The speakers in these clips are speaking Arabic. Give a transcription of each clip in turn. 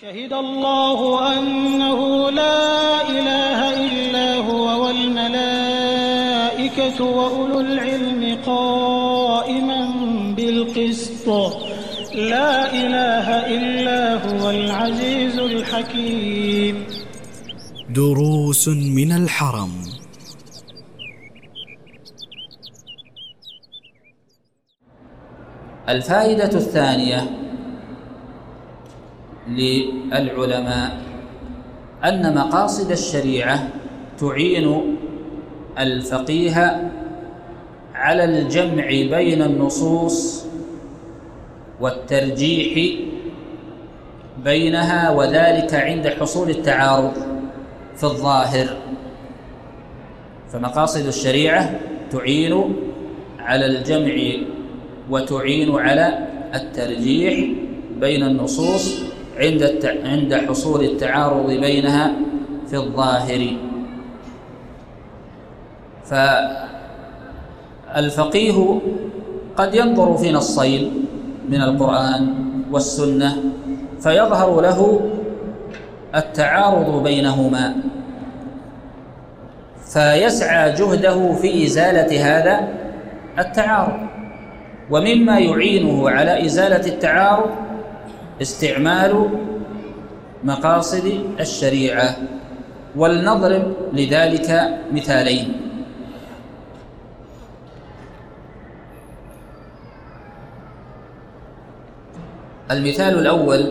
شهد الله أنه لا إله إلا هو والملائكة وأولو العلم قائما بالقسط لا إله إلا هو العزيز الحكيم. دروس من الحرم. الفائدة الثانية للعلماء أن مقاصد الشريعة تعين الفقيه على الجمع بين النصوص والترجيح بينها، وذلك عند حصول التعارض في الظاهر. فمقاصد الشريعة تعين على الجمع وتعين على الترجيح بين النصوص عند حصول التعارض بينها في الظاهر. فالفقيه قد ينظر في نصين من القرآن والسنة فيظهر له التعارض بينهما، فيسعى جهده في إزالة هذا التعارض. ومما يعينه على إزالة التعارض استعمال مقاصد الشريعة، ولنضرب لذلك مثالين. المثال الأول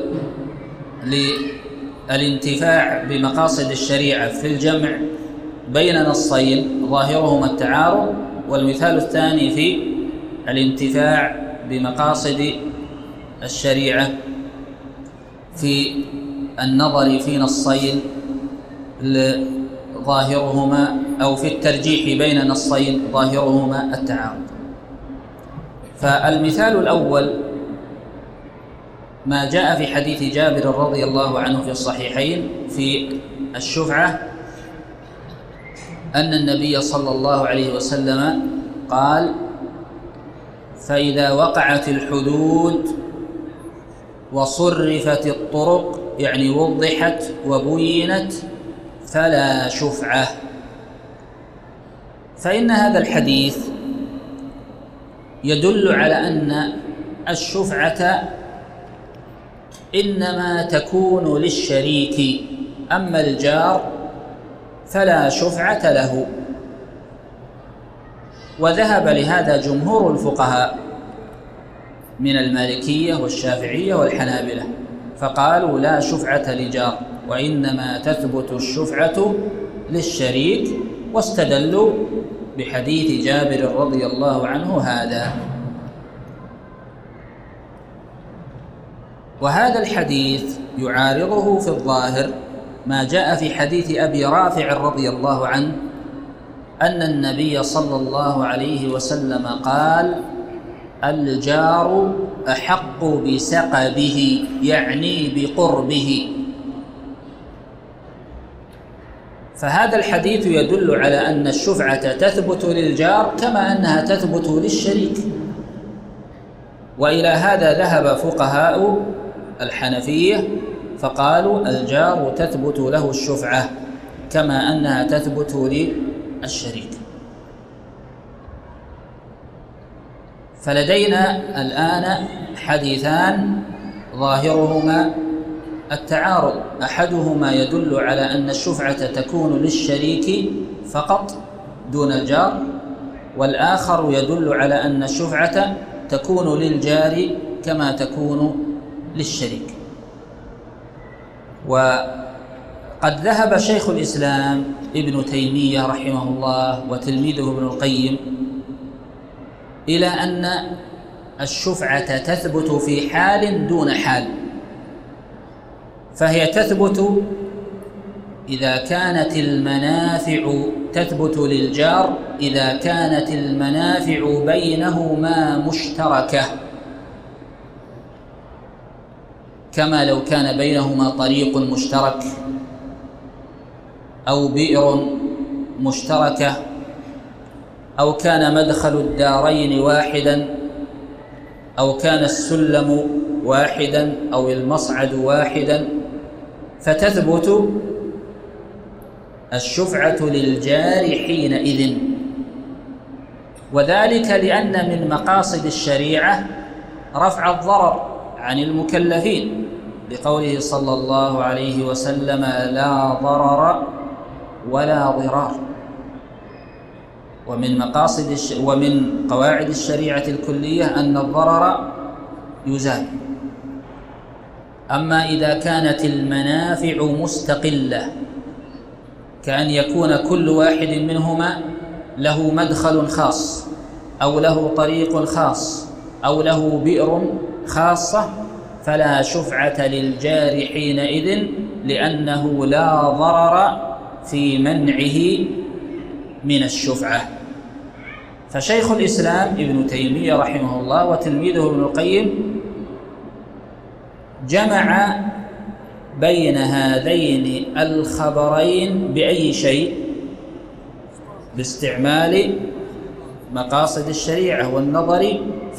للانتفاع بمقاصد الشريعة في الجمع بين نصين ظاهرهما التعارض، والمثال الثاني في الانتفاع بمقاصد الشريعة في النظر في نصين ظاهرهما أو في الترجيح بين نصين ظاهرهما التعارض. فالمثال الأول ما جاء في حديث جابر رضي الله عنه في الصحيحين في الشفعة أن النبي صلى الله عليه وسلم قال: فإذا وقعت الحدود وصرفت الطرق، يعني وضحت وبينت، فلا شفعة. فإن هذا الحديث يدل على أن الشفعة إنما تكون للشريك، أما الجار فلا شفعة له. وذهب لهذا جمهور الفقهاء من المالكية والشافعية والحنابلة، فقالوا لا شفعة لجار، وإنما تثبت الشفعة للشريك، واستدلوا بحديث جابر رضي الله عنه هذا. وهذا الحديث يعارضه في الظاهر ما جاء في حديث أبي رافع رضي الله عنه أن النبي صلى الله عليه وسلم قال: الجار أحق بسقبه، يعني بقربه. فهذا الحديث يدل على أن الشفعة تثبت للجار كما أنها تثبت للشريك. وإلى هذا ذهب فقهاء الحنفية فقالوا الجار تثبت له الشفعة كما أنها تثبت للشريك. فلدينا الآن حديثان ظاهرهما التعارض، أحدهما يدل على أن الشفعة تكون للشريك فقط دون الجار، والآخر يدل على أن الشفعة تكون للجار كما تكون للشريك. وقد ذهب شيخ الإسلام ابن تيمية رحمه الله وتلميذه ابن القيم إلى أن الشفعة تثبت في حال دون حال، فهي تثبت إذا كانت المنافع تثبت للجار إذا كانت المنافع بينهما مشتركة، كما لو كان بينهما طريق مشترك أو بئر مشتركة، أو كان مدخل الدارين واحدا، أو كان السلم واحدا أو المصعد واحدا، فتثبت الشفعة للجار حينئذ، وذلك لأن من مقاصد الشريعة رفع الضرر عن المكلفين، لقوله صلى الله عليه وسلم: لا ضرر ولا ضرار. ومن قواعد الشريعة الكلية أن الضرر يزال. أما إذا كانت المنافع مستقلة، كأن يكون كل واحد منهما له مدخل خاص أو له طريق خاص أو له بئر خاصة، فلا شفعة للجار حينئذ، لأنه لا ضرر في منعه من الشفعة. فشيخ الإسلام ابن تيمية رحمه الله وتلميذه ابن القيم جمع بين هذين الخبرين بأي شيء؟ باستعمال مقاصد الشريعة والنظر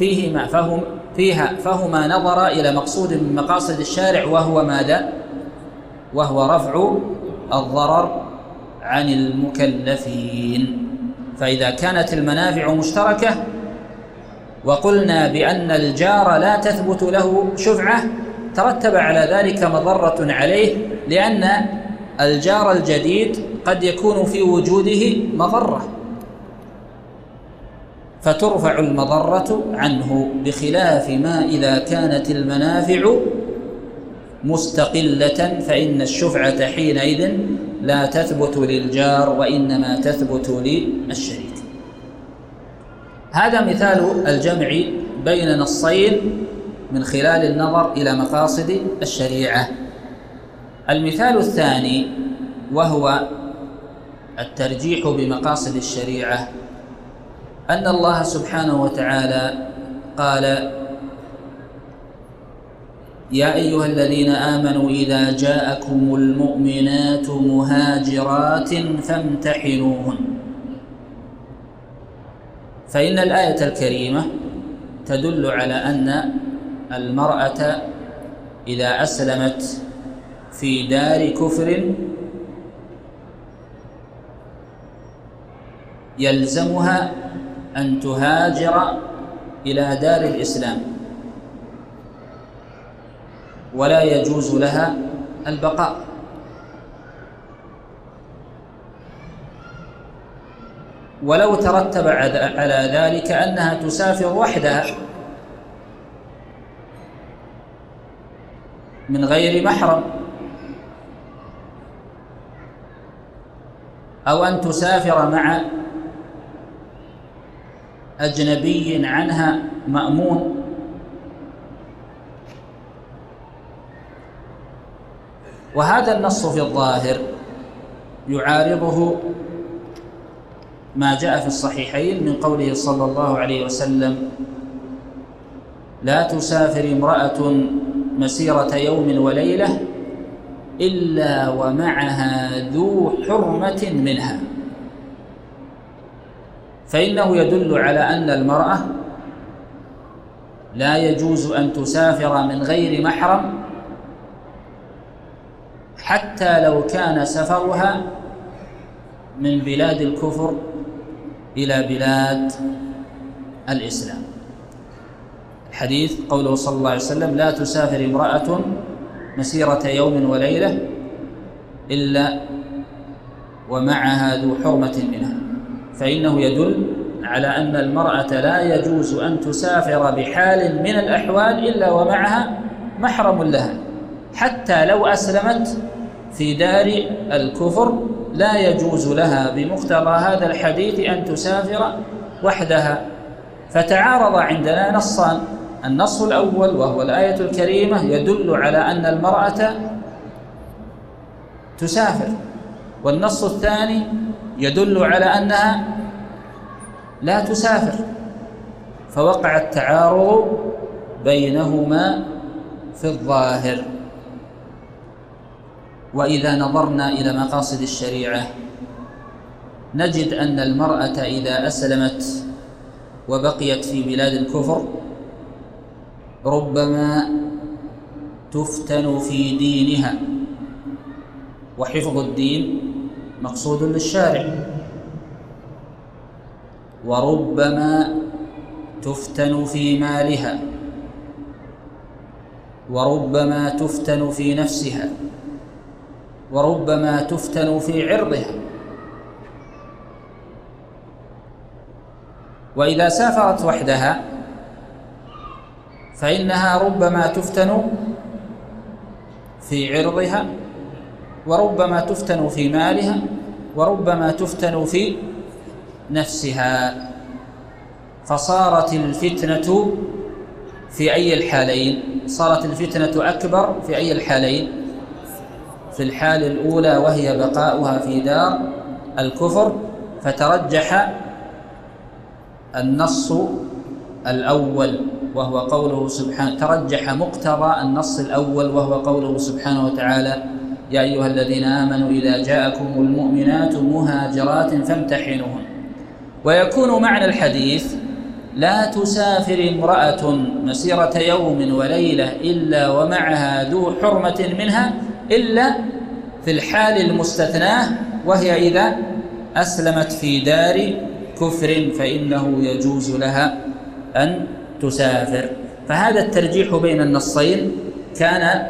فهما نظر إلى مقصود من مقاصد الشارع، وهو ماذا؟ وهو رفع الضرر عن المكلفين. فإذا كانت المنافع مشتركة وقلنا بأن الجار لا تثبت له شفعة، ترتب على ذلك مضرة عليه، لأن الجار الجديد قد يكون في وجوده مضرة، فترفع المضرة عنه، بخلاف ما إذا كانت المنافع مستقلة، فإن الشفعة حينئذ لا تثبت للجار وإنما تثبت للشريك. هذا مثال الجمع بين نصين من خلال النظر إلى مقاصد الشريعة. المثال الثاني وهو الترجيح بمقاصد الشريعة، أن الله سبحانه وتعالى قال: يا أيها الذين آمنوا إذا جاءكم المؤمنات مهاجرات فامتحنوهن. فإن الآية الكريمة تدل على أن المرأة إذا أسلمت في دار كفر يلزمها أن تهاجر إلى دار الإسلام، ولا يجوز لها البقاء. ولو ترتب على ذلك أنها تسافر وحدها من غير محرم، أو أن تسافر مع أجنبي عنها مأمون، وهذا النص في الظاهر يعارضه ما جاء في الصحيحين من قوله صلى الله عليه وسلم: لا تسافر امرأة مسيرة يوم وليلة إلا ومعها ذو حرمة منها. فإنه يدل على أن المرأة لا يجوز أن تسافر من غير محرم، حتى لو كان سفرها من بلاد الكفر إلى بلاد الإسلام. الحديث قوله صلى الله عليه وسلم: لا تسافر امرأة مسيرة يوم وليلة إلا ومعها ذو حرمة منها. فإنه يدل على أن المرأة لا يجوز أن تسافر بحال من الأحوال إلا ومعها محرم لها، حتى لو أسلمت في دار الكفر لا يجوز لها بمقتضى هذا الحديث أن تسافر وحدها. فتعارض عندنا نصان: النص الأول وهو الآية الكريمة يدل على أن المرأة تسافر، والنص الثاني يدل على أنها لا تسافر، فوقع التعارض بينهما في الظاهر. وإذا نظرنا إلى مقاصد الشريعة نجد أن المرأة إذا أسلمت وبقيت في بلاد الكفر ربما تفتن في دينها وحفظ الدين مقصود للشارع. وربما تفتن في مالها، وربما تفتن في نفسها، وربما تفتن في عرضها. وإذا سافرت وحدها فإنها ربما تفتن في عرضها، وربما تفتن في مالها، وربما تفتن في نفسها. فصارت الفتنة في أي الحالين؟ صارت الفتنة أكبر في أي الحالين؟ في الحال الأولى وهي بقاؤها في دار الكفر، فترجح النص الأول وهو قوله سبحانه، ترجح مقتضى النص الأول وهو قوله سبحانه وتعالى: يا أيها الذين آمنوا إذا جاءكم المؤمنات مهاجرات فامتحنوهن. ويكون معنى الحديث: لا تسافر امرأة مسيرة يوم وليلة إلا ومعها ذو حرمة منها إلا في الحال المستثناة، وهي إذا أسلمت في دار كفر فإنه يجوز لها أن تسافر. فهذا الترجيح بين النصين كان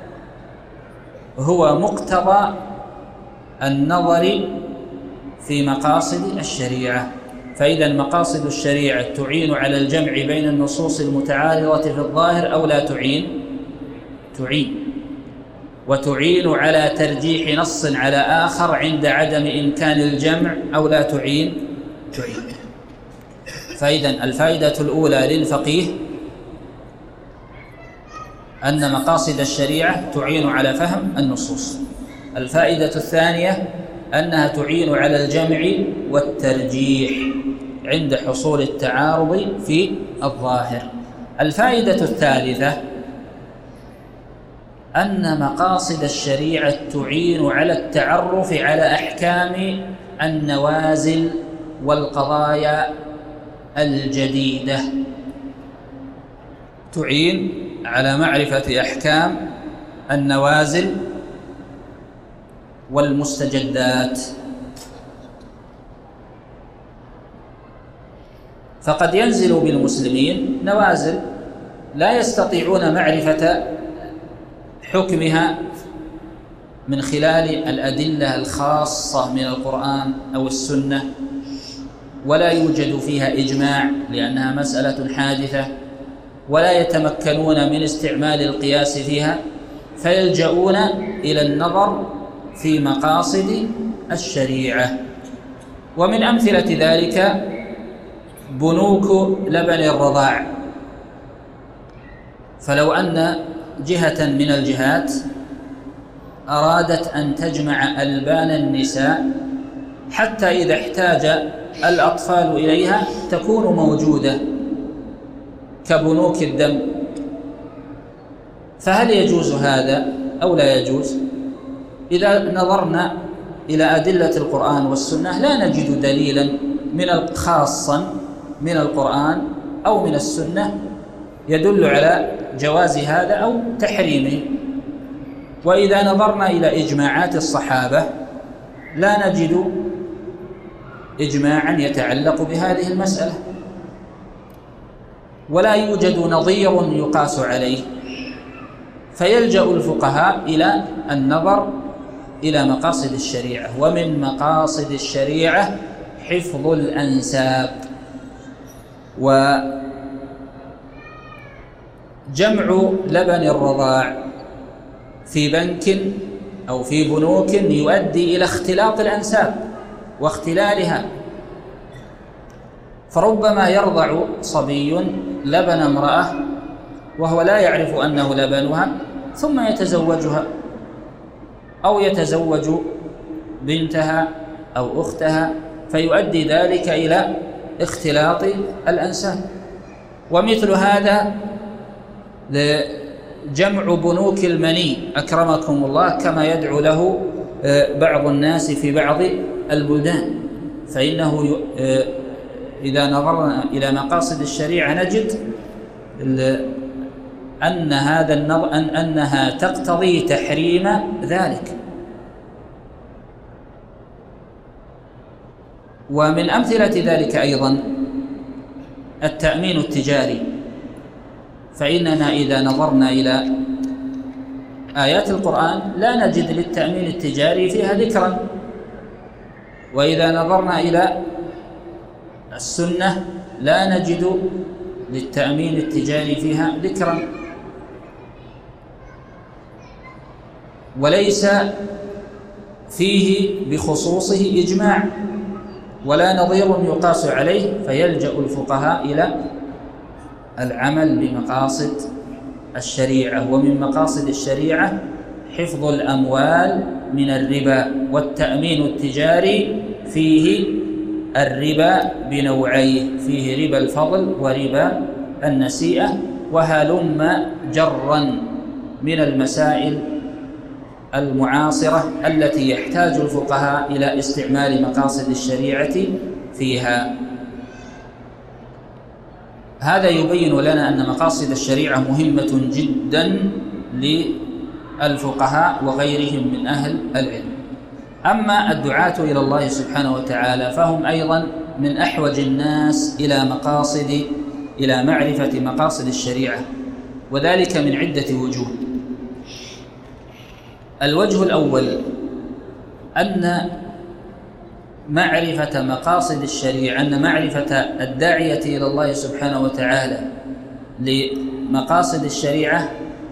هو مقتضى النظر في مقاصد الشريعة. فإذا مقاصد الشريعة تعين على الجمع بين النصوص المتعارضة في الظاهر أو لا تعين؟ تعين. وتعين على ترجيح نص على آخر عند عدم إمكان الجمع أو لا تعين؟ تعين. فإذا الفائدة الأولى للفقيه أن مقاصد الشريعة تعين على فهم النصوص. الفائدة الثانية أنها تعين على الجمع والترجيح عند حصول التعارض في الظاهر. الفائدة الثالثة أن مقاصد الشريعة تعين على التعرف على أحكام النوازل والقضايا الجديدة، تعين على معرفة أحكام النوازل والمستجدات. فقد ينزل بالمسلمين نوازل لا يستطيعون معرفة حكمها من خلال الأدلة الخاصة من القرآن أو السنة، ولا يوجد فيها إجماع لأنها مسألة حادثة، ولا يتمكنون من استعمال القياس فيها، فيلجؤون إلى النظر في مقاصد الشريعة. ومن أمثلة ذلك بنوك لبن الرضاع. فلو أن جهة من الجهات أرادت أن تجمع ألبان النساء حتى إذا احتاج الأطفال إليها تكون موجودة كبنوك الدم، فهل يجوز هذا أو لا يجوز؟ إذا نظرنا إلى أدلة القرآن والسنة لا نجد دليلا خاصا من القرآن أو من السنة يدل على جواز هذا أو تحريمه. وإذا نظرنا إلى إجماعات الصحابة لا نجد إجماعا يتعلق بهذه المسألة، ولا يوجد نظير يقاس عليه، فيلجأ الفقهاء إلى النظر إلى مقاصد الشريعة. ومن مقاصد الشريعة حفظ الأنساب، وجمع لبن الرضاع في بنك أو في بنوك يؤدي إلى اختلاط الأنساب واختلالها. فربما يرضع صبي لبن امرأة وهو لا يعرف أنه لبنها ثم يتزوجها أو يتزوج بنتها أو أختها، فيؤدي ذلك إلى اختلاط الأنساب. ومثل هذا جمع بنوك المني أكرمكم الله كما يدعو له بعض الناس في بعض البلدان، فإنه إذا نظرنا إلى مقاصد الشريعة نجد أن أنها تقتضي تحريم ذلك. ومن أمثلة ذلك أيضا التأمين التجاري، فإننا إذا نظرنا إلى آيات القرآن لا نجد للتأمين التجاري فيها ذكرا، وإذا نظرنا إلى السنة لا نجد للتأمين التجاري فيها ذكرا، وليس فيه بخصوصه إجماع ولا نظير يقاس عليه، فيلجأ الفقهاء إلى العمل بمقاصد الشريعة. ومن مقاصد الشريعة حفظ الأموال من الربا، والتأمين التجاري فيه الربا بنوعيه، فيه ربا الفضل وربا النسيئة، وهلم جرا من المسائل المعاصرة التي يحتاج الفقهاء إلى استعمال مقاصد الشريعة فيها. هذا يبين لنا أن مقاصد الشريعة مهمة جدا للفقهاء وغيرهم من أهل العلم. أما الدعاة إلى الله سبحانه وتعالى فهم أيضا من أحوج الناس إلى معرفة مقاصد الشريعة، وذلك من عدة وجوه. الوجه الأول أن معرفة مقاصد الشريعة، أن معرفة الداعية إلى الله سبحانه وتعالى لمقاصد الشريعة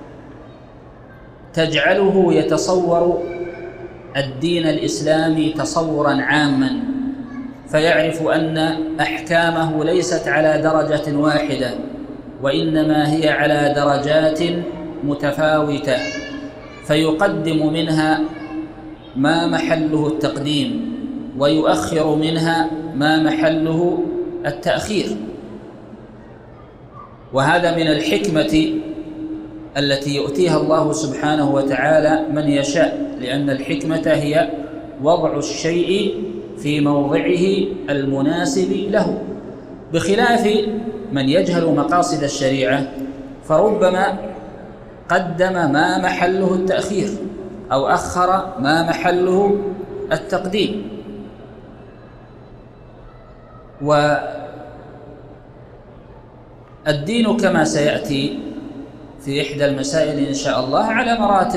تجعله يتصور الدين الإسلامي تصورا عاما، فيعرف أن أحكامه ليست على درجة واحدة، وإنما هي على درجات متفاوتة، فيقدم منها ما محله التقديم ويؤخر منها ما محله التأخير. وهذا من الحكمة التي يؤتيها الله سبحانه وتعالى من يشاء، لأن الحكمة هي وضع الشيء في موضعه المناسب له، بخلاف من يجهل مقاصد الشريعة فربما قدم ما محله التأخير أو أخر ما محله التقديم. والدين كما سيأتي في إحدى المسائل إن شاء الله على مراتب،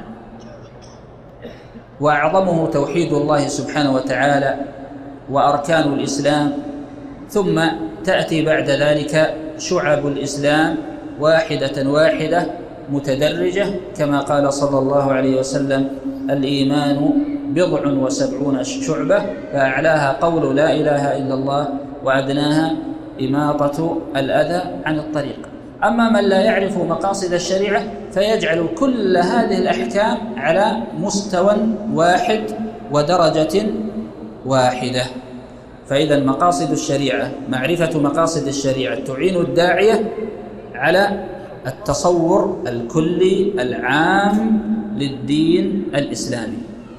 وأعظمه توحيد الله سبحانه وتعالى وأركان الإسلام، ثم تأتي بعد ذلك شعب الإسلام واحدة واحدة متدرجة، كما قال صلى الله عليه وسلم: الإيمان 70 شعبة، فأعلاها قول لا إله إلا الله، وأدناها إماطة الأذى عن الطريق. أما من لا يعرف مقاصد الشريعة فيجعل كل هذه الأحكام على مستوى واحد ودرجة واحدة. فإذا مقاصد الشريعة، معرفة مقاصد الشريعة تعين الداعية على التصور الكلي العام للدين الإسلامي.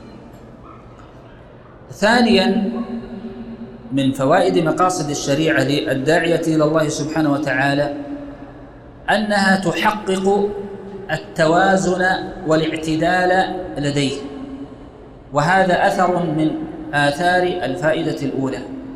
ثانياً، من فوائد مقاصد الشريعة للداعية إلى الله سبحانه وتعالى أنها تحقق التوازن والاعتدال لديه، وهذا أثر من آثار الفائدة الأولى،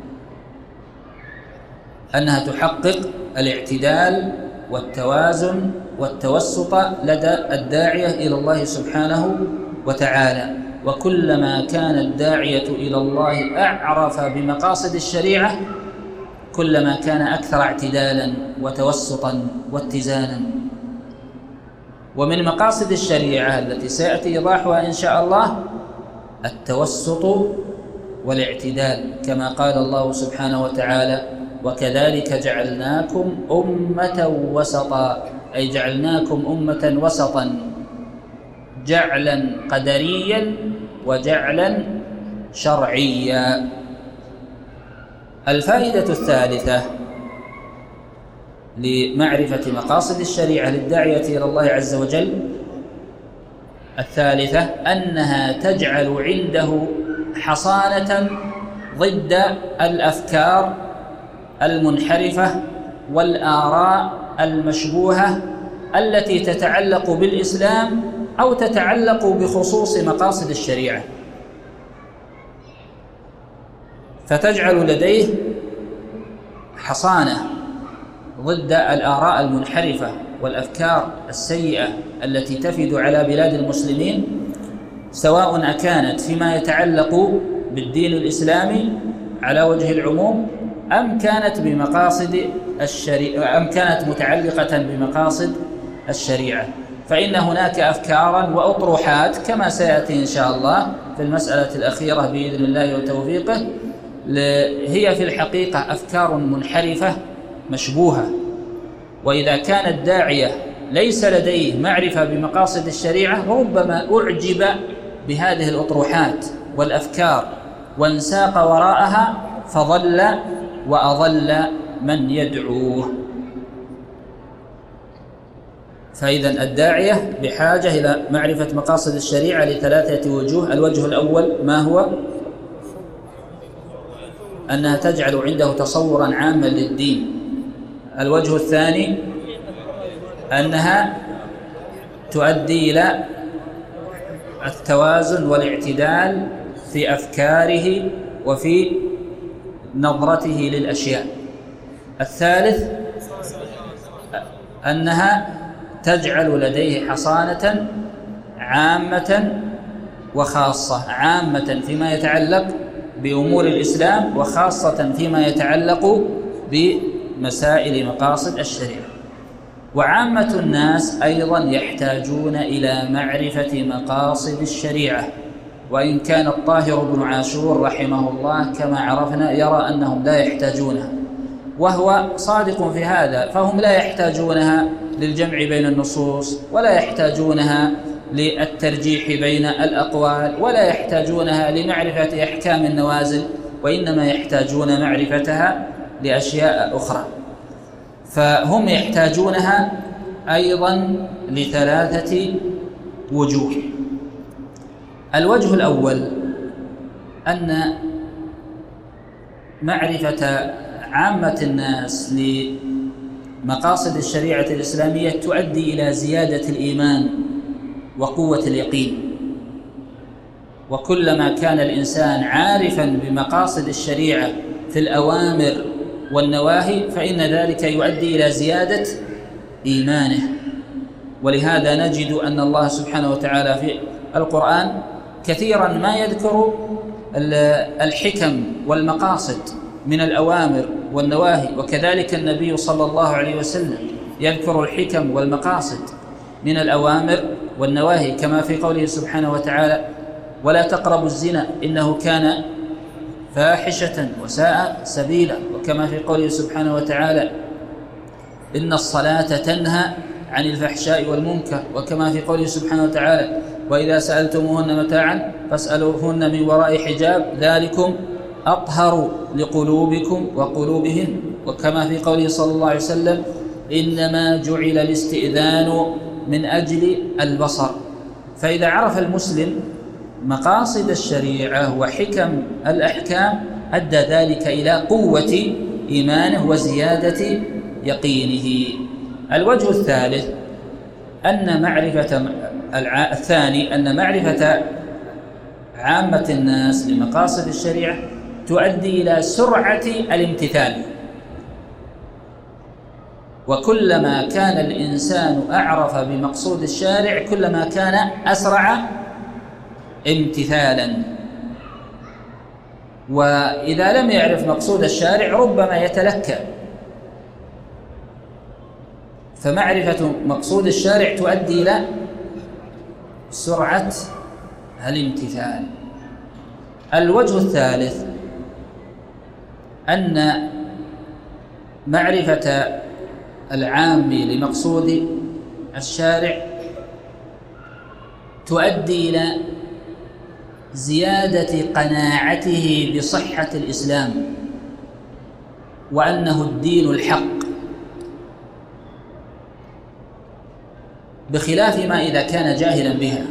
أنها تحقق الاعتدال والتوازن والتوسط لدى الداعية إلى الله سبحانه وتعالى. وكلما كان الداعية إلى الله أعرف بمقاصد الشريعة كلما كان أكثر اعتدالا وتوسطا واتزانا. ومن مقاصد الشريعة التي سيأتي إيضاحها إن شاء الله التوسط والاعتدال، كما قال الله سبحانه وتعالى: وكذلك جعلناكم أمة وسطا، أي جعلناكم أمة وسطا، جعلا قدريا وجعلا شرعيا. الفائدة الثالثة لمعرفة مقاصد الشريعة للداعية إلى الله عز وجل الثالثة أنها تجعل عنده حصانة ضد الأفكار المنحرفة والآراء المشبوهة التي تتعلق بالإسلام أو تتعلق بخصوص مقاصد الشريعة. فتجعل لديه حصانة ضد الآراء المنحرفة والأفكار السيئة التي تفد على بلاد المسلمين، سواء أكانت فيما يتعلق بالدين الإسلامي على وجه العموم أم كانت متعلقة بمقاصد الشريعة. فإن هناك أفكارا وأطروحات كما سيأتي إن شاء الله في المسألة الأخيرة بإذن الله وتوفيقه، هي في الحقيقة أفكار منحرفة مشبوهة. وإذا كان الداعية ليس لديه معرفة بمقاصد الشريعة ربما أعجب بهذه الأطروحات والأفكار وانساق وراءها فضل وأضل من يدعوه. فإذا الداعية بحاجة إلى معرفة مقاصد الشريعة لثلاثة وجوه. الوجه الأول ما هو؟ أنها تجعل عنده تصورا عاما للدين. الوجه الثاني أنها تؤدي إلى التوازن والاعتدال في أفكاره وفي نظرته للأشياء. الثالث أنها تجعل لديه حصانة عامة وخاصة، عامة فيما يتعلق بأمور الإسلام وخاصة فيما يتعلق بمسائل مقاصد الشريعة. وعامة الناس أيضا يحتاجون إلى معرفة مقاصد الشريعة، وإن كان الطاهر بن عاشور رحمه الله كما عرفنا يرى أنهم لا يحتاجونها، وهو صادق في هذا، فهم لا يحتاجونها للجمع بين النصوص، ولا يحتاجونها للترجيح بين الأقوال، ولا يحتاجونها لمعرفة أحكام النوازل، وإنما يحتاجون معرفتها لأشياء أخرى. فهم يحتاجونها أيضا لثلاثة وجوه. الوجه الأول أن معرفة عامة الناس لمقاصد الشريعة الإسلامية تؤدي إلى زيادة الإيمان وقوة اليقين. وكلما كان الإنسان عارفا بمقاصد الشريعة في الأوامر والنواهي فإن ذلك يؤدي إلى زيادة إيمانه. ولهذا نجد أن الله سبحانه وتعالى في القرآن كثيرا ما يذكر الحكم والمقاصد من الأوامر والنواهي، وكذلك النبي صلى الله عليه وسلم يذكر الحكم والمقاصد من الأوامر والنواهي، كما في قوله سبحانه وتعالى: ولا تقربوا الزنا إنه كان فاحشة وساء سبيلا، وكما في قوله سبحانه وتعالى: إن الصلاة تنهى عن الفحشاء والمنكر، وكما في قوله سبحانه وتعالى: وإذا سألتموهن متاعا فاسألوهن من وراء حجاب ذلكم أطهر لقلوبكم وقلوبهن، وكما في قوله صلى الله عليه وسلم: إنما جعل الاستئذان من أجل البصر. فإذا عرف المسلم مقاصد الشريعة وحكم الأحكام أدى ذلك إلى قوة إيمانه وزيادة يقينه. الوجه الثالث أن معرفة عامة الناس لمقاصد الشريعة تؤدي إلى سرعة الامتثال. وكلما كان الإنسان أعرف بمقصود الشارع كلما كان أسرع امتثالا. وإذا لم يعرف مقصود الشارع ربما يتلكأ. فمعرفة مقصود الشارع تؤدي إلى سرعة الامتثال. الوجه الثالث أن معرفة العام لمقصود الشارع تؤدي إلى زيادة قناعته بصحة الإسلام وأنه الدين الحق، بخلاف ما إذا كان جاهلا بها.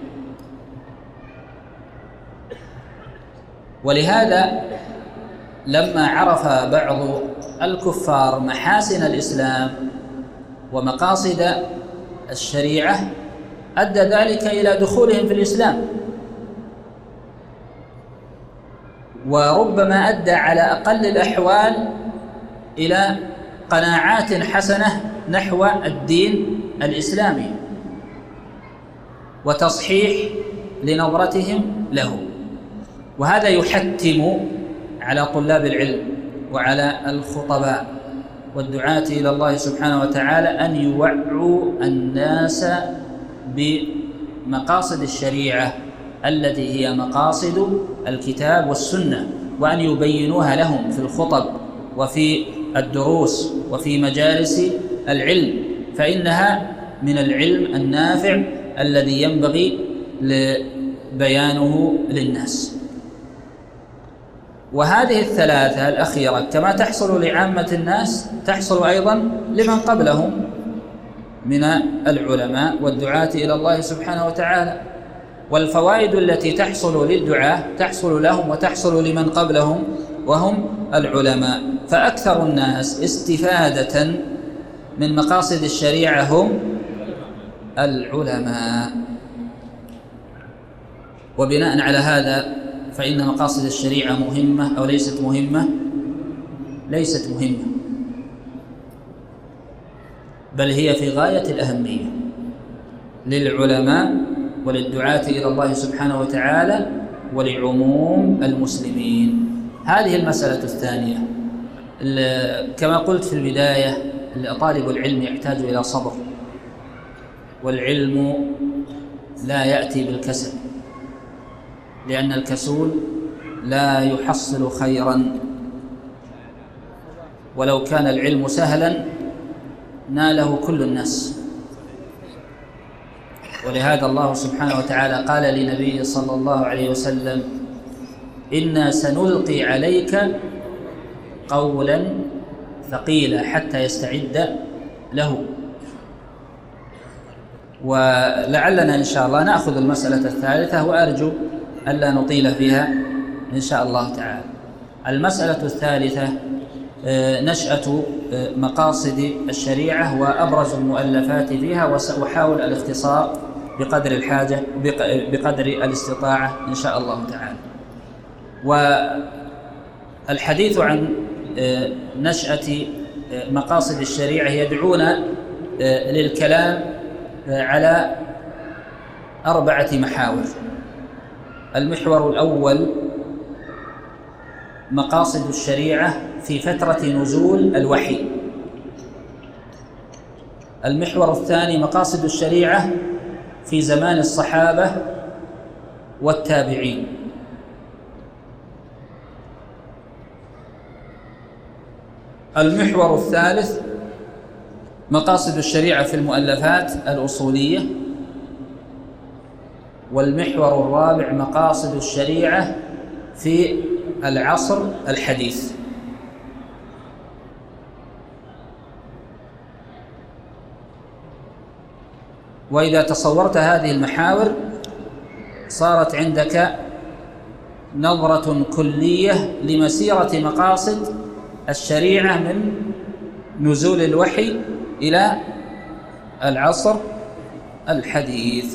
ولهذا لما عرف بعض الكفار محاسن الإسلام ومقاصد الشريعة أدى ذلك إلى دخولهم في الإسلام. وربما أدى على أقل الأحوال إلى قناعات حسنة نحو الدين الإسلامي وتصحيح لنظرتهم له. وهذا يحتم على طلاب العلم وعلى الخطباء والدعاة إلى الله سبحانه وتعالى أن يوعوا الناس بمقاصد الشريعة التي هي مقاصد الكتاب والسنة، وأن يبينوها لهم في الخطب وفي الدروس وفي مجالس العلم، فإنها من العلم النافع الذي ينبغي بيانه للناس. وهذه الثلاثة الأخيرة كما تحصل لعامة الناس تحصل أيضا لمن قبلهم من العلماء والدعاة إلى الله سبحانه وتعالى. والفوائد التي تحصل للدعاة تحصل لهم وتحصل لمن قبلهم وهم العلماء. فأكثر الناس استفادة من مقاصد الشريعة هم العلماء. وبناء على هذا فإن مقاصد الشريعة مهمة أو ليست مهمة؟ ليست مهمة، بل هي في غاية الأهمية للعلماء وللدعاة إلى الله سبحانه وتعالى ولعموم المسلمين. هذه المسألة الثانية. كما قلت في البداية، طالب العلم يحتاج إلى صبر، والعلم لا يأتي بالكسل، لأن الكسول لا يحصل خيرا، ولو كان العلم سهلا ناله كل الناس. ولهذا الله سبحانه وتعالى قال لنبيه صلى الله عليه وسلم: إنا سنلقي عليك قولا ثقيلا حتى يستعد له. ولعلنا إن شاء الله نأخذ المسألة الثالثة، وأرجو ألا نطيل فيها إن شاء الله تعالى. المسألة الثالثة نشأة مقاصد الشريعة وأبرز المؤلفات فيها، وسأحاول الاختصار بقدر الحاجة بقدر الاستطاعة إن شاء الله تعالى. والحديث عن نشأة مقاصد الشريعة يدعونا للكلام على 4 محاور. المحور الأول مقاصد الشريعة في فترة نزول الوحي. المحور الثاني مقاصد الشريعة في زمان الصحابة والتابعين. المحور الثالث مقاصد الشريعة في المؤلفات الأصولية. والمحور الرابع مقاصد الشريعة في العصر الحديث. وإذا تصورت هذه المحاور صارت عندك نظرة كلية لمسيرة مقاصد الشريعة من نزول الوحي إلى العصر الحديث.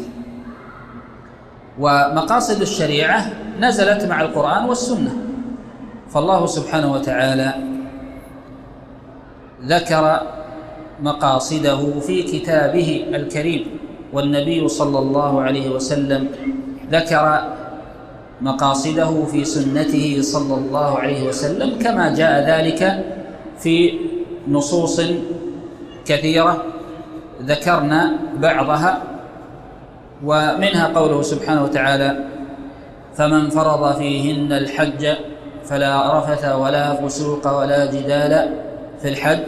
ومقاصد الشريعة نزلت مع القرآن والسنة، فالله سبحانه وتعالى ذكر مقاصده في كتابه الكريم، والنبي صلى الله عليه وسلم ذكر مقاصده في سنته صلى الله عليه وسلم، كما جاء ذلك في نصوص كثيرة ذكرنا بعضها، ومنها قوله سبحانه وتعالى: فمن فرض فيهن الحج فلا رفث ولا فسوق ولا جدال في الحج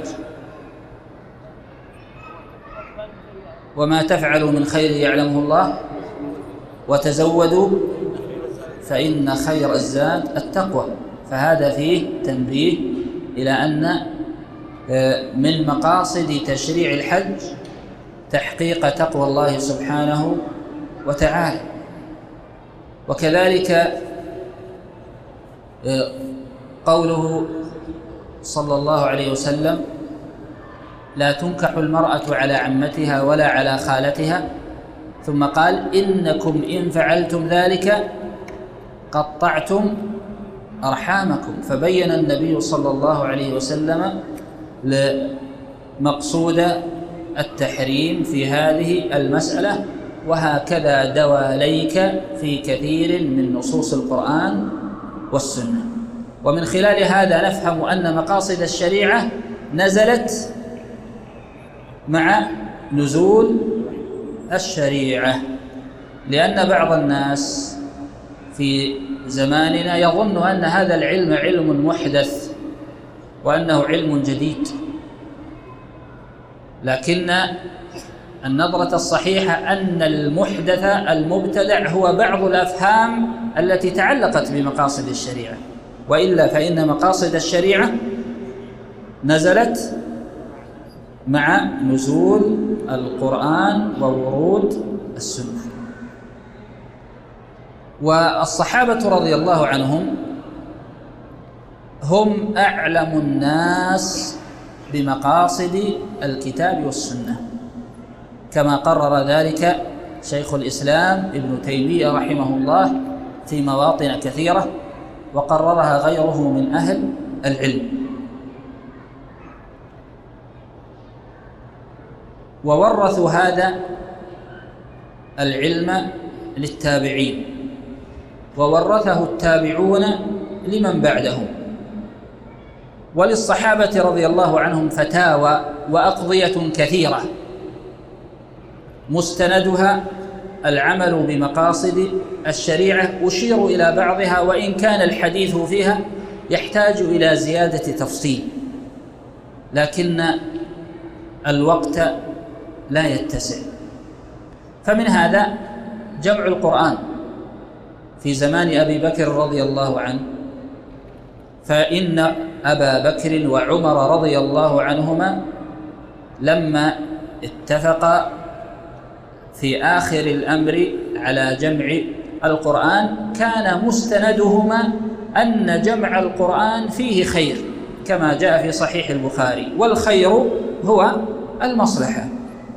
وما تفعلوا من خير يعلمه الله وتزودوا فإن خير الزاد التقوى. فهذا فيه تنبيه إلى أن من مقاصد تشريع الحج تحقيق تقوى الله سبحانه وتعالى. وكذلك قوله صلى الله عليه وسلم: لا تنكح المرأة على عمتها ولا على خالتها، ثم قال: إنكم إن فعلتم ذلك قطعتم أرحامكم. فبين النبي صلى الله عليه وسلم مقصود التحريم في هذه المسألة، وهكذا دواليك في كثير من نصوص القرآن والسنة. ومن خلال هذا نفهم أن مقاصد الشريعة نزلت مع نزول الشريعة، لأن بعض الناس في زماننا يظن أن هذا العلم علم محدث وأنه علم جديد، لكن النظرة الصحيحة أن المحدث المبتدع هو بعض الأفهام التي تعلقت بمقاصد الشريعة، وإلا فإن مقاصد الشريعة نزلت مع نزول القرآن وورود السنة. والصحابة رضي الله عنهم هم أعلم الناس بمقاصد الكتاب والسنة، كما قرر ذلك شيخ الإسلام ابن تيمية رحمه الله في مواطن كثيرة، وقررها غيره من أهل العلم. وورثوا هذا العلم للتابعين، وورثه التابعون لمن بعدهم. وللصحابة رضي الله عنهم فتاوى وأقضية كثيرة مستندها العمل بمقاصد الشريعة، أشير إلى بعضها وإن كان الحديث فيها يحتاج إلى زيادة تفصيل، لكن الوقت لا يتسع. فمن هذا جمع القرآن في زمان أبي بكر رضي الله عنه، فإن أبا بكر وعمر رضي الله عنهما لما اتفقا في آخر الأمر على جمع القرآن كان مستندهما أن جمع القرآن فيه خير، كما جاء في صحيح البخاري، والخير هو المصلحة.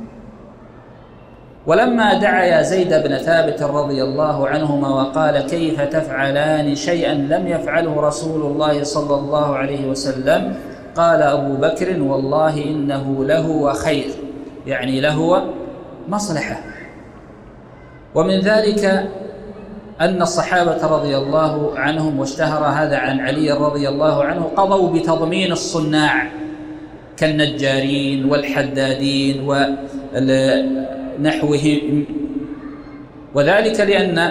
ولما دعا زيد بن ثابت رضي الله عنهما وقال: كيف تفعلان شيئا لم يفعله رسول الله صلى الله عليه وسلم؟ قال أبو بكر: والله إنه لهو خير، يعني لهو مصلحة. ومن ذلك أن الصحابة رضي الله عنهم، واشتهر هذا عن علي رضي الله عنه، قضوا بتضمين الصناع كالنجارين والحدادين ونحوهم، وذلك لأن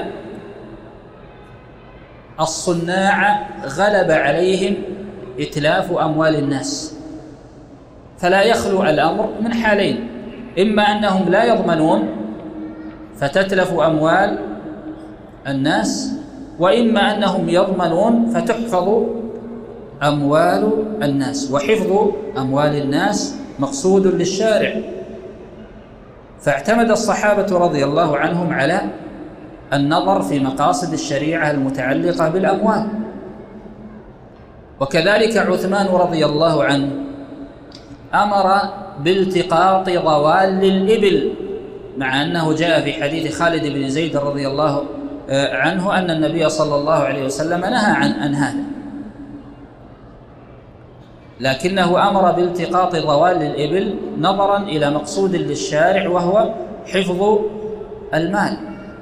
الصناع غلب عليهم إتلاف أموال الناس، فلا يخلو الأمر من حالين: إما أنهم لا يضمنون فتتلف أموال الناس، وإما أنهم يضمنون فتحفظ أموال الناس، وحفظ أموال الناس مقصود للشارع. فاعتمد الصحابة رضي الله عنهم على النظر في مقاصد الشريعة المتعلقة بالأموال. وكذلك عثمان رضي الله عنه أمر بالتقاط ضوال الإبل، مع أنه جاء في حديث خالد بن زيد رضي الله عنه أن النبي صلى الله عليه وسلم نهى عن هذا، لكنه أمر بالتقاط ضوال الإبل نظرا إلى مقصود للشارع وهو حفظ المال،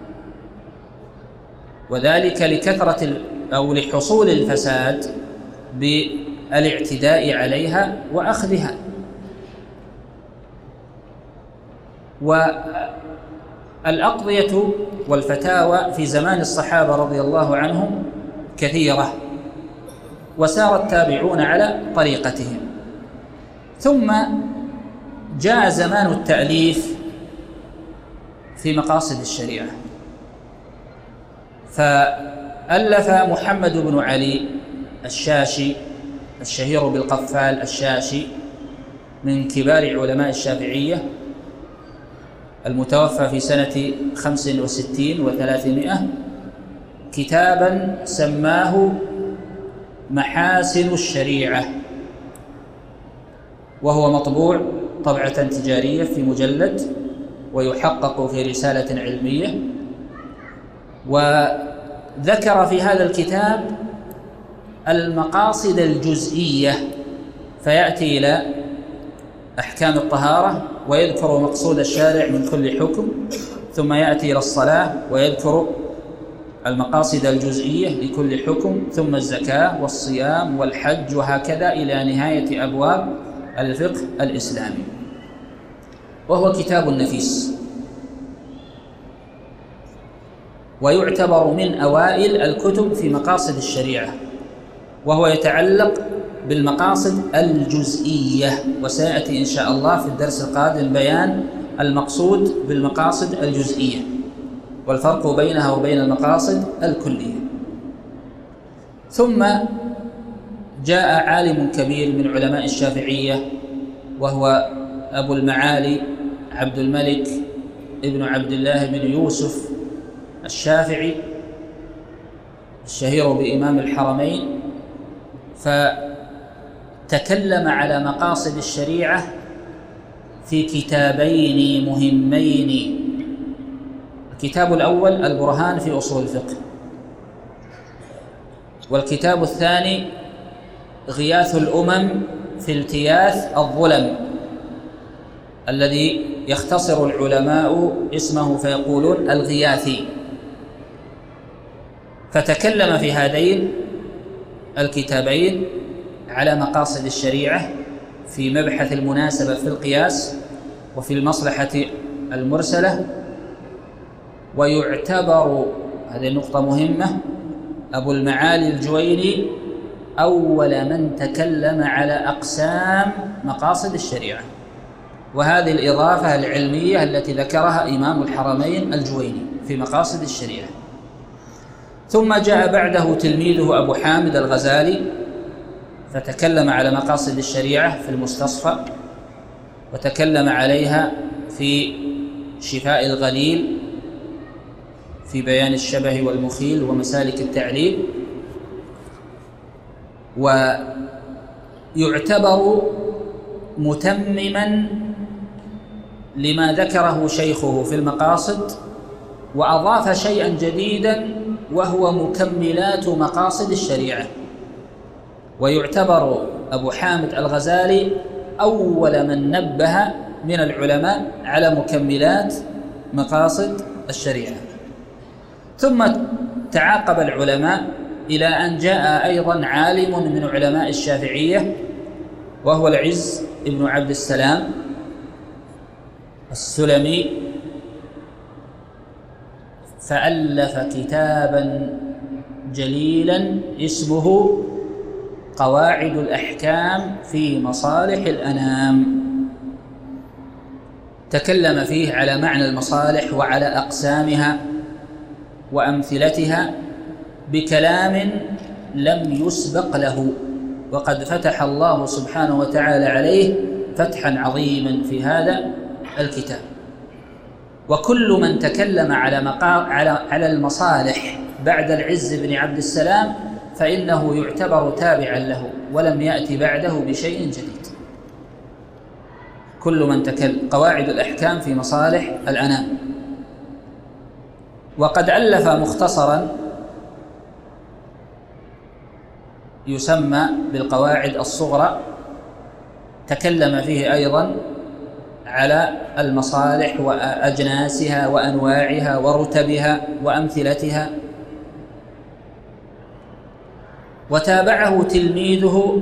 وذلك لكثرة أو لحصول الفساد بالاعتداء عليها وأخذها. والأقضية والفتاوى في زمان الصحابة رضي الله عنهم كثيرة، وسار التابعون على طريقتهم. ثم جاء زمان التأليف في مقاصد الشريعة، فألف محمد بن علي الشاشي الشهير بالقفال الشاشي من كبار علماء الشافعية المتوفى في سنة 65 و300 كتابا سماه محاسن الشريعة، وهو مطبوع طبعة تجارية في مجلد ويحقق في رسالة علمية. وذكر في هذا الكتاب المقاصد الجزئية، فيأتي إلى أحكام الطهارة ويذكر مقصود الشارع من كل حكم، ثم يأتي إلى الصلاة ويذكر المقاصد الجزئية لكل حكم، ثم الزكاة والصيام والحج، وهكذا إلى نهاية أبواب الفقه الإسلامي. وهو كتاب نفيس، ويعتبر من أوائل الكتب في مقاصد الشريعة، وهو يتعلق بالمقاصد الجزئية، وسيأتي إن شاء الله في الدرس القادم بيان المقصود بالمقاصد الجزئية والفرق بينها وبين المقاصد الكلية. ثم جاء عالم كبير من علماء الشافعية، وهو أبو المعالي عبد الملك ابن عبد الله بن يوسف الشافعي الشهير بإمام الحرمين، فتكلم على مقاصد الشريعة في كتابين مهمين. الكتاب الأول البرهان في أصول الفقه، والكتاب الثاني غياث الأمم في التياث الظلم، الذي يختصر العلماء اسمه فيقولون الغياثي. فتكلم في هذين الكتابين على مقاصد الشريعة في مبحث المناسبة في القياس وفي المصلحة المرسلة. ويعتبر، هذه النقطة مهمة، أبو المعالي الجويني أول من تكلم على أقسام مقاصد الشريعة، وهذه الإضافة العلمية التي ذكرها إمام الحرمين الجويني في مقاصد الشريعة. ثم جاء بعده تلميذه أبو حامد الغزالي، فتكلم على مقاصد الشريعة في المستصفى، وتكلم عليها في شفاء الغليل في بيان الشبه والمخيل ومسالك التعليل. ويعتبر متمما لما ذكره شيخه في المقاصد، وأضاف شيئا جديدا وهو مكملات مقاصد الشريعة. ويعتبر أبو حامد الغزالي أول من نبه من العلماء على مكملات مقاصد الشريعة. ثم تعاقب العلماء إلى أن جاء أيضا عالم من علماء الشافعية، وهو العز ابن عبد السلام السلمي، فألف كتابا جليلا اسمه قواعد الأحكام في مصالح الأنام. تكلم فيه على معنى المصالح وعلى أقسامها وأمثلتها بكلام لم يسبق له، وقد فتح الله سبحانه وتعالى عليه فتحا عظيما في هذا الكتاب. وكل من تكلم على المصالح بعد العز بن عبد السلام فإنه يعتبر تابعا له، ولم يأتي بعده بشيء جديد. كل من تكلم قواعد الأحكام في مصالح الأنام. وقد ألف مختصرا يسمى بالقواعد الصغرى، تكلم فيه أيضا على المصالح وأجناسها وأنواعها ورتبها وأمثلتها. وتابعه تلميذه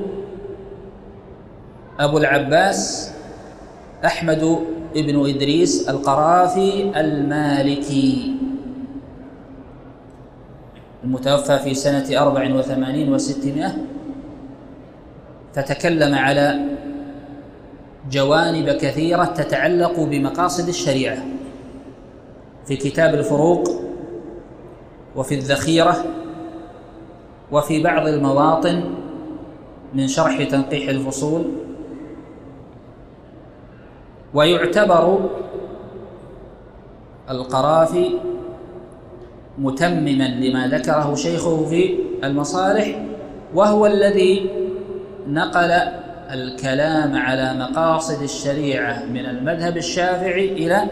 أبو العباس أحمد بن إدريس القرافي المالكي، المتوفى في سنة 84 و600، فتكلم على جوانب كثيرة تتعلق بمقاصد الشريعة في كتاب الفروق وفي الذخيرة وفي بعض المواطن من شرح تنقيح الفصول. ويعتبر القرافي متمما لما ذكره شيخه في المصالح، وهو الذي نقل الكلام على مقاصد الشريعة من المذهب الشافعي إلى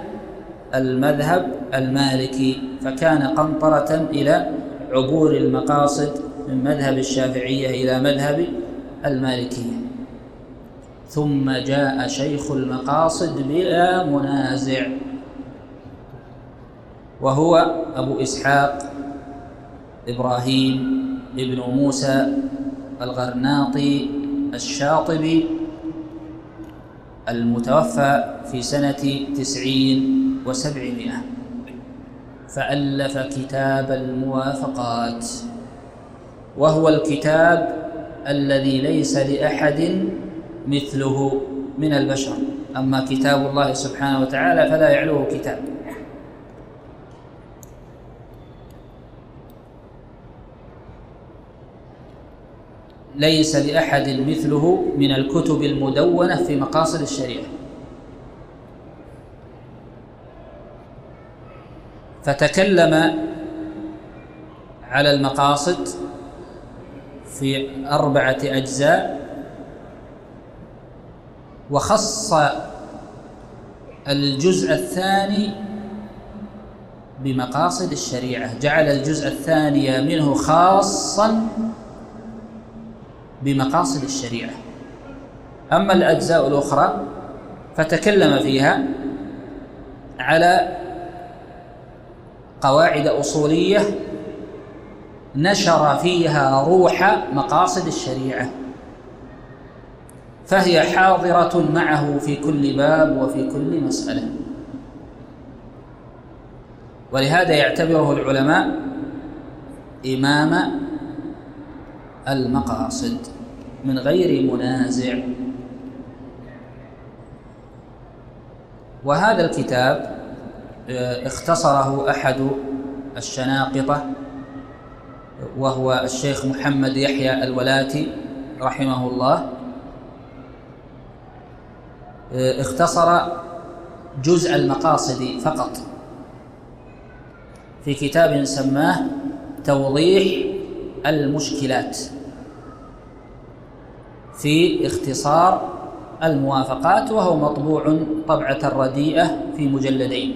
المذهب المالكي، فكان قنطرة إلى عبور المقاصد من مذهب الشافعية إلى مذهب المالكية. ثم جاء شيخ المقاصد بلا منازع، وهو أبو إسحاق إبراهيم ابن موسى الغرناطي الشاطبي، المتوفى في سنة 90 و700، فألف كتاب الموافقات، وهو الكتاب الذي ليس لأحد مثله من البشر. أما كتاب الله سبحانه وتعالى فلا يعلوه كتاب. ليس لأحد مثله من الكتب المدونة في مقاصد الشريعة. فتكلم على المقاصد في 4 أجزاء، وخص الجزء الثاني بمقاصد الشريعة، جعل الجزء الثاني منه خاصا بمقاصد الشريعة. أما الأجزاء الأخرى فتكلم فيها على قواعد أصولية نشر فيها روح مقاصد الشريعة، فهي حاضرة معه في كل باب وفي كل مسألة. ولهذا يعتبره العلماء إمام المقاصد من غير منازع. وهذا الكتاب اختصره أحد الشناقطة، وهو الشيخ محمد يحيى الولاتي رحمه الله. اختصر جزء المقاصد فقط في كتاب سماه توضيح المشكلات في اختصار الموافقات، وهو مطبوع طبعة رديئة في مجلدين.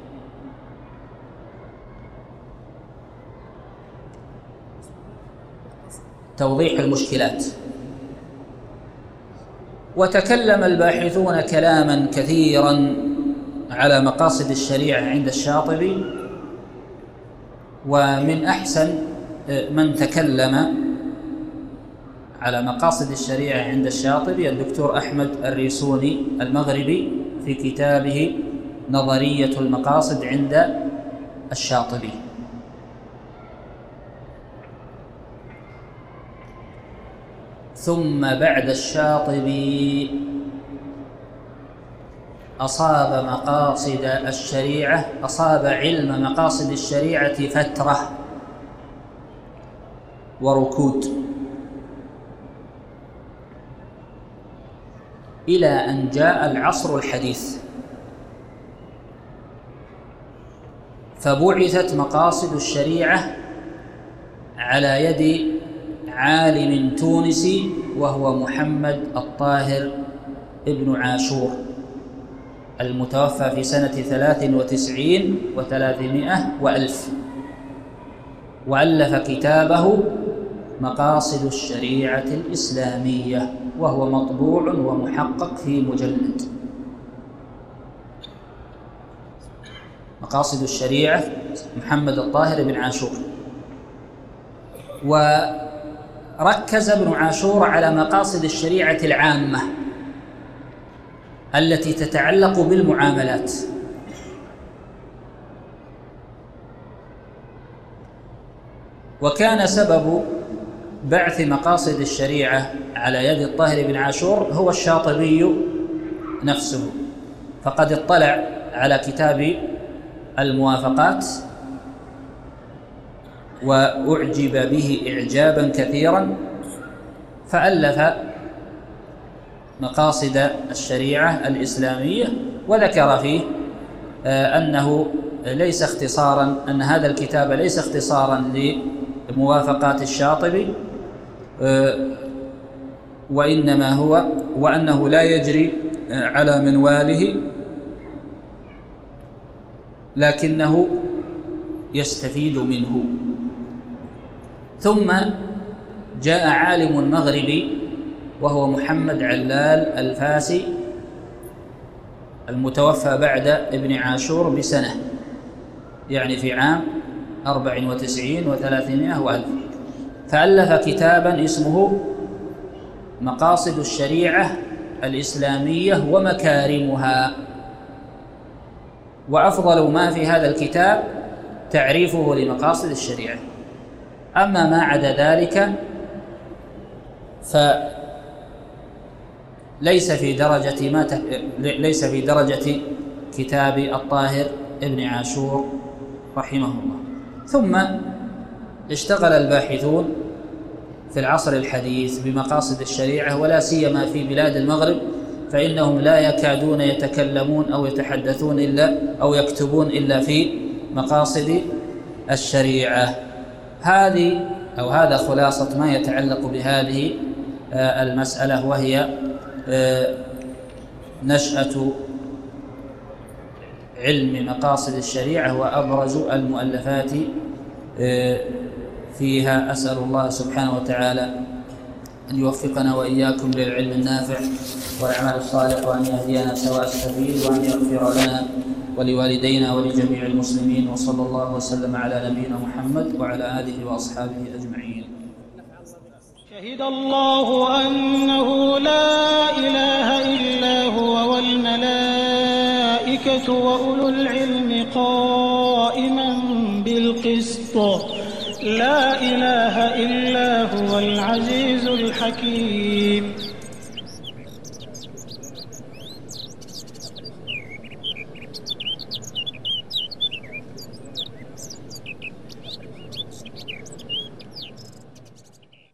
توضيح المشكلات. وتكلم الباحثون كلاما كثيرا على مقاصد الشريعة عند الشاطبي، ومن أحسن من تكلم على مقاصد الشريعة عند الشاطبي الدكتور أحمد الريسوني المغربي في كتابه نظرية المقاصد عند الشاطبي. ثم بعد الشاطبي أصاب مقاصد الشريعة، أصاب علم مقاصد الشريعة فترة وركود، إلى أن جاء العصر الحديث، فبعثت مقاصد الشريعة على يد عالم تونسي وهو محمد الطاهر ابن عاشور، المتوفى في سنة 93 و300 وألف، وألف كتابه مقاصد الشريعة الإسلامية، وهو مطبوع ومحقق في مجلد. مقاصد الشريعة محمد الطاهر بن عاشور. وركز ابن عاشور على مقاصد الشريعة العامة التي تتعلق بالمعاملات، وكان سبب بعث مقاصد الشريعة على يد الطاهر بن عاشور هو الشاطبي نفسه، فقد اطلع على كتاب الموافقات وأعجب به إعجابا كثيرا، فألف مقاصد الشريعة الإسلامية، وذكر فيه أنه ليس اختصارا، أن هذا الكتاب ليس اختصارا لموافقات الشاطبي، وإنما هو وأنه لا يجري على منواله، لكنه يستفيد منه. ثم جاء عالم مغربي وهو محمد علال الفاسي المتوفى بعد ابن عاشور بسنة، يعني في عام 94 و300 وألف، فألف كتابا اسمه مقاصد الشريعة الإسلامية ومكارمها، وأفضل ما في هذا الكتاب تعريفه لمقاصد الشريعة. أما ما عدا ذلك فليس في درجة كتاب الطاهر ابن عاشور رحمه الله. ثم اشتغل الباحثون في العصر الحديث بمقاصد الشريعة، ولا سيما في بلاد المغرب، فإنهم لا يكادون يتكلمون أو يتحدثون أو يكتبون إلا في مقاصد الشريعة. هذا خلاصة ما يتعلق بهذه المسألة، وهي نشأة علم مقاصد الشريعة وأبرز المؤلفات فيها. أسأل الله سبحانه وتعالى أن يوفقنا وإياكم للعلم النافع والأعمال الصالحة، وأن يهدينا سواء السبيل، وأن يغفر لنا ولوالدينا ولجميع المسلمين، وصلى الله وسلم على نبينا محمد وعلى آله وأصحابه أجمعين. شهد الله أنه لا إله إلا هو والملائكة وأولو العلم قائما بالقسط، لا إله إلا هو العزيز الحكيم.